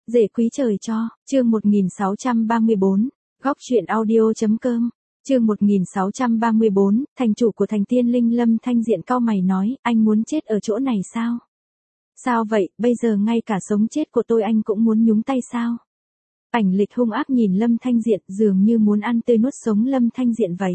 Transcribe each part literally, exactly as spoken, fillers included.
Rể quý trời cho, chương một nghìn sáu trăm ba mươi bốn, góc truyện audio.com, chương một nghìn sáu trăm ba mươi bốn, thành chủ của thành tiên linh Lâm Thanh Diện cau mày nói, anh muốn chết ở chỗ này sao? Sao vậy, bây giờ ngay cả sống chết của tôi anh cũng muốn nhúng tay sao? Ảnh Lịch hung ác nhìn Lâm Thanh Diện dường như muốn ăn tươi nuốt sống Lâm Thanh Diện vậy.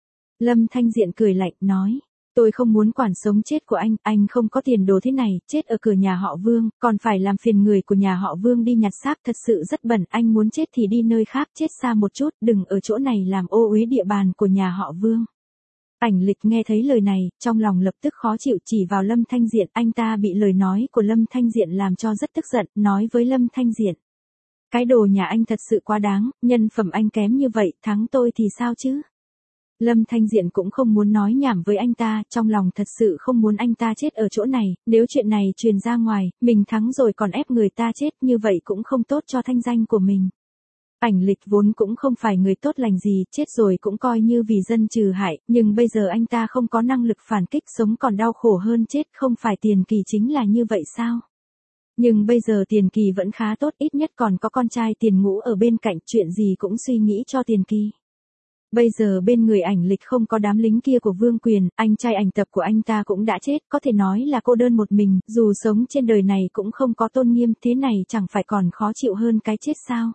Lâm Thanh Diện cười lạnh, nói. Tôi không muốn quản sống chết của anh, anh không có tiền đồ thế này, chết ở cửa nhà họ Vương, còn phải làm phiền người của nhà họ Vương đi nhặt xác thật sự rất bẩn, anh muốn chết thì đi nơi khác, chết xa một chút, đừng ở chỗ này làm ô uế địa bàn của nhà họ Vương. Ảnh Lịch nghe thấy lời này, trong lòng lập tức khó chịu chỉ vào Lâm Thanh Diện, anh ta bị lời nói của Lâm Thanh Diện làm cho rất tức giận, nói với Lâm Thanh Diện. Cái đồ nhà anh thật sự quá đáng, nhân phẩm anh kém như vậy, thắng tôi thì sao chứ? Lâm Thanh Diện cũng không muốn nói nhảm với anh ta, trong lòng thật sự không muốn anh ta chết ở chỗ này, nếu chuyện này truyền ra ngoài, mình thắng rồi còn ép người ta chết như vậy cũng không tốt cho thanh danh của mình. Ảnh Lịch vốn cũng không phải người tốt lành gì, chết rồi cũng coi như vì dân trừ hại, nhưng bây giờ anh ta không có năng lực phản kích, sống còn đau khổ hơn chết, không phải Tiền Kỳ chính là như vậy sao? Nhưng bây giờ Tiền Kỳ vẫn khá tốt, ít nhất còn có con trai Tiền Ngũ ở bên cạnh, chuyện gì cũng suy nghĩ cho Tiền Kỳ. Bây giờ bên người Ảnh Lịch không có đám lính kia của Vương Quyền, anh trai ảnh tập của anh ta cũng đã chết, có thể nói là cô đơn một mình, dù sống trên đời này cũng không có tôn nghiêm, thế này chẳng phải còn khó chịu hơn cái chết sao?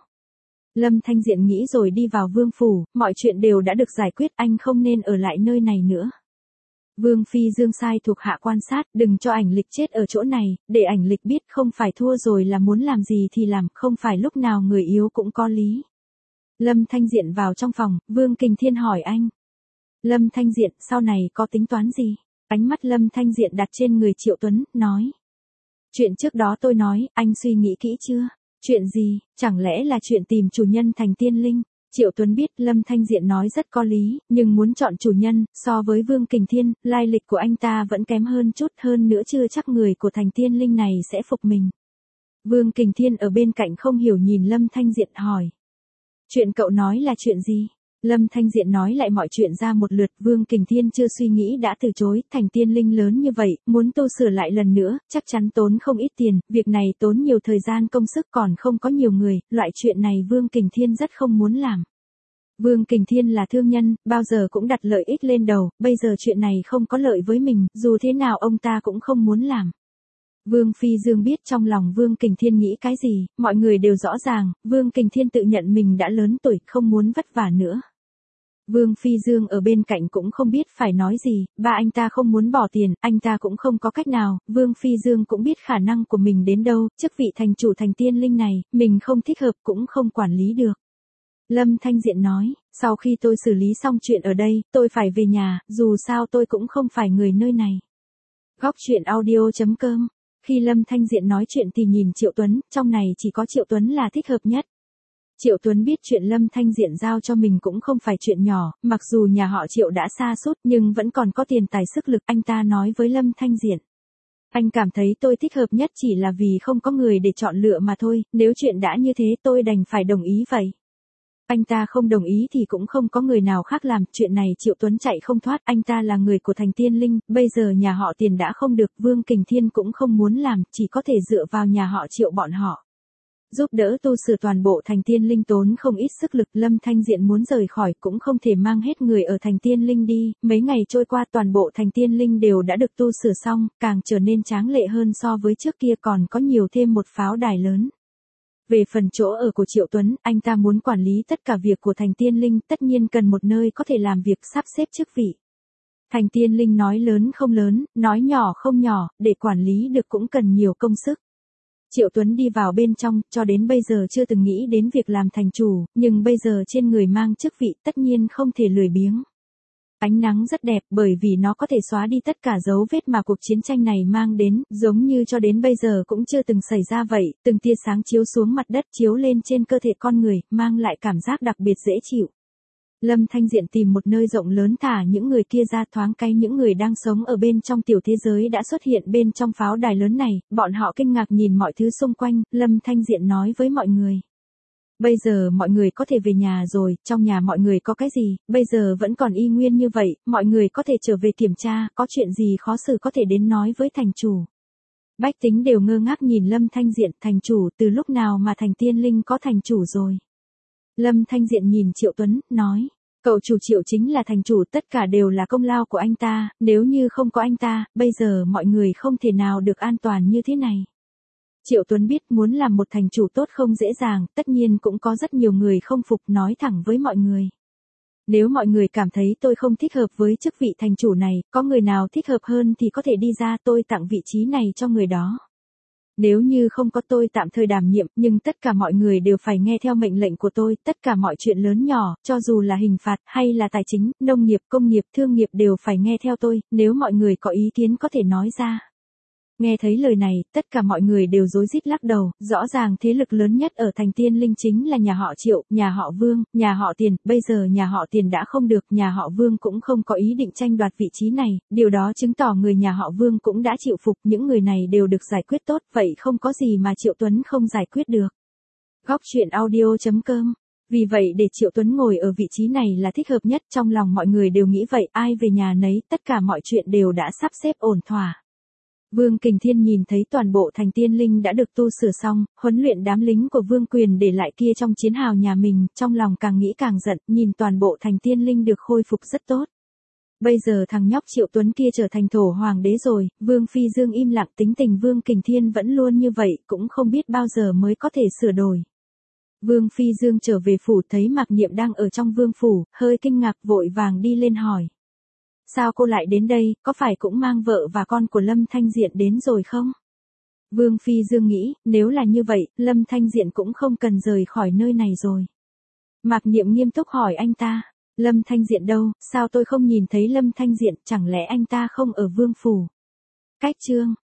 Lâm Thanh Diện nghĩ rồi đi vào Vương Phủ, mọi chuyện đều đã được giải quyết, anh không nên ở lại nơi này nữa. Vương Phi Dương sai thuộc hạ quan sát, đừng cho Ảnh Lịch chết ở chỗ này, để Ảnh Lịch biết không phải thua rồi là muốn làm gì thì làm, không phải lúc nào người yếu cũng có lý. Lâm Thanh Diện vào trong phòng, Vương Kình Thiên hỏi anh. Lâm Thanh Diện, sau này có tính toán gì? Ánh mắt Lâm Thanh Diện đặt trên người Triệu Tuấn, nói. Chuyện trước đó tôi nói, anh suy nghĩ kỹ chưa? Chuyện gì, chẳng lẽ là chuyện tìm chủ nhân thành tiên linh? Triệu Tuấn biết Lâm Thanh Diện nói rất có lý, nhưng muốn chọn chủ nhân, so với Vương Kình Thiên, lai lịch của anh ta vẫn kém hơn chút, hơn nữa chưa chắc người của thành tiên linh này sẽ phục mình. Vương Kình Thiên ở bên cạnh không hiểu nhìn Lâm Thanh Diện hỏi. Chuyện cậu nói là chuyện gì? Lâm Thanh Diện nói lại mọi chuyện ra một lượt, Vương Kình Thiên chưa suy nghĩ đã từ chối, thành tiên linh lớn như vậy, muốn tu sửa lại lần nữa, chắc chắn tốn không ít tiền, việc này tốn nhiều thời gian công sức còn không có nhiều người, loại chuyện này Vương Kình Thiên rất không muốn làm. Vương Kình Thiên là thương nhân, bao giờ cũng đặt lợi ích lên đầu, bây giờ chuyện này không có lợi với mình, dù thế nào ông ta cũng không muốn làm. Vương Phi Dương biết trong lòng Vương Kình Thiên nghĩ cái gì, mọi người đều rõ ràng, Vương Kình Thiên tự nhận mình đã lớn tuổi, không muốn vất vả nữa. Vương Phi Dương ở bên cạnh cũng không biết phải nói gì, ba anh ta không muốn bỏ tiền, anh ta cũng không có cách nào, Vương Phi Dương cũng biết khả năng của mình đến đâu, chức vị thành chủ thành tiên linh này, mình không thích hợp cũng không quản lý được. Lâm Thanh Diện nói, sau khi tôi xử lý xong chuyện ở đây, tôi phải về nhà, dù sao tôi cũng không phải người nơi này. Góc truyện audio.com. Khi Lâm Thanh Diện nói chuyện thì nhìn Triệu Tuấn, trong này chỉ có Triệu Tuấn là thích hợp nhất. Triệu Tuấn biết chuyện Lâm Thanh Diện giao cho mình cũng không phải chuyện nhỏ, mặc dù nhà họ Triệu đã sa sút nhưng vẫn còn có tiền tài sức lực, anh ta nói với Lâm Thanh Diện. Anh cảm thấy tôi thích hợp nhất chỉ là vì không có người để chọn lựa mà thôi, nếu chuyện đã như thế tôi đành phải đồng ý vậy. Anh ta không đồng ý thì cũng không có người nào khác làm, chuyện này Triệu Tuấn chạy không thoát, anh ta là người của thành tiên linh, bây giờ nhà họ Tiền đã không được, Vương Kình Thiên cũng không muốn làm, chỉ có thể dựa vào nhà họ Triệu bọn họ. Giúp đỡ tu sửa toàn bộ thành tiên linh tốn không ít sức lực, Lâm Thanh Diện muốn rời khỏi cũng không thể mang hết người ở thành tiên linh đi, mấy ngày trôi qua toàn bộ thành tiên linh đều đã được tu sửa xong, càng trở nên tráng lệ hơn so với trước kia, còn có nhiều thêm một pháo đài lớn. Về phần chỗ ở của Triệu Tuấn, anh ta muốn quản lý tất cả việc của thành tiên linh, tất nhiên cần một nơi có thể làm việc sắp xếp chức vị. Thành tiên linh nói lớn không lớn, nói nhỏ không nhỏ, để quản lý được cũng cần nhiều công sức. Triệu Tuấn đi vào bên trong, cho đến bây giờ chưa từng nghĩ đến việc làm thành chủ, nhưng bây giờ trên người mang chức vị tất nhiên không thể lười biếng. Ánh nắng rất đẹp bởi vì nó có thể xóa đi tất cả dấu vết mà cuộc chiến tranh này mang đến, giống như cho đến bây giờ cũng chưa từng xảy ra vậy, từng tia sáng chiếu xuống mặt đất chiếu lên trên cơ thể con người, mang lại cảm giác đặc biệt dễ chịu. Lâm Thanh Diện tìm một nơi rộng lớn thả những người kia ra, thoáng cái những người đang sống ở bên trong tiểu thế giới đã xuất hiện bên trong pháo đài lớn này, bọn họ kinh ngạc nhìn mọi thứ xung quanh, Lâm Thanh Diện nói với mọi người. Bây giờ mọi người có thể về nhà rồi, trong nhà mọi người có cái gì, bây giờ vẫn còn y nguyên như vậy, mọi người có thể trở về kiểm tra, có chuyện gì khó xử có thể đến nói với thành chủ. Bách tính đều ngơ ngác nhìn Lâm Thanh Diện, thành chủ, từ lúc nào mà thành tiên linh có thành chủ rồi. Lâm Thanh Diện nhìn Triệu Tuấn, nói, cậu chủ Triệu chính là thành chủ, tất cả đều là công lao của anh ta, nếu như không có anh ta, bây giờ mọi người không thể nào được an toàn như thế này. Triệu Tuấn biết muốn làm một thành chủ tốt không dễ dàng, tất nhiên cũng có rất nhiều người không phục, nói thẳng với mọi người. Nếu mọi người cảm thấy tôi không thích hợp với chức vị thành chủ này, có người nào thích hợp hơn thì có thể đi ra, tôi tặng vị trí này cho người đó. Nếu như không có tôi tạm thời đảm nhiệm, nhưng tất cả mọi người đều phải nghe theo mệnh lệnh của tôi, tất cả mọi chuyện lớn nhỏ, cho dù là hình phạt, hay là tài chính, nông nghiệp, công nghiệp, thương nghiệp đều phải nghe theo tôi, nếu mọi người có ý kiến có thể nói ra. Nghe thấy lời này, tất cả mọi người đều rối rít lắc đầu, rõ ràng thế lực lớn nhất ở thành tiên linh chính là nhà họ Triệu, nhà họ Vương, nhà họ Tiền, bây giờ nhà họ Tiền đã không được, nhà họ Vương cũng không có ý định tranh đoạt vị trí này, điều đó chứng tỏ người nhà họ Vương cũng đã chịu phục, những người này đều được giải quyết tốt, vậy không có gì mà Triệu Tuấn không giải quyết được. Góc truyện audio chấm com. Vì vậy để Triệu Tuấn ngồi ở vị trí này là thích hợp nhất, trong lòng mọi người đều nghĩ vậy, ai về nhà nấy, tất cả mọi chuyện đều đã sắp xếp ổn thỏa. Vương Kình Thiên nhìn thấy toàn bộ thành tiên linh đã được tu sửa xong, huấn luyện đám lính của Vương Quyền để lại kia trong chiến hào nhà mình, trong lòng càng nghĩ càng giận, nhìn toàn bộ thành tiên linh được khôi phục rất tốt. Bây giờ thằng nhóc Triệu Tuấn kia trở thành thổ hoàng đế rồi, Vương Phi Dương im lặng, tính tình Vương Kình Thiên vẫn luôn như vậy, cũng không biết bao giờ mới có thể sửa đổi. Vương Phi Dương trở về phủ thấy Mạc Niệm đang ở trong vương phủ, hơi kinh ngạc vội vàng đi lên hỏi. Sao cô lại đến đây, có phải cũng mang vợ và con của Lâm Thanh Diện đến rồi không? Vương Phi Dương nghĩ, nếu là như vậy, Lâm Thanh Diện cũng không cần rời khỏi nơi này rồi. Mạc Niệm nghiêm túc hỏi anh ta, Lâm Thanh Diện đâu, sao tôi không nhìn thấy Lâm Thanh Diện, chẳng lẽ anh ta không ở vương phủ? Cách chương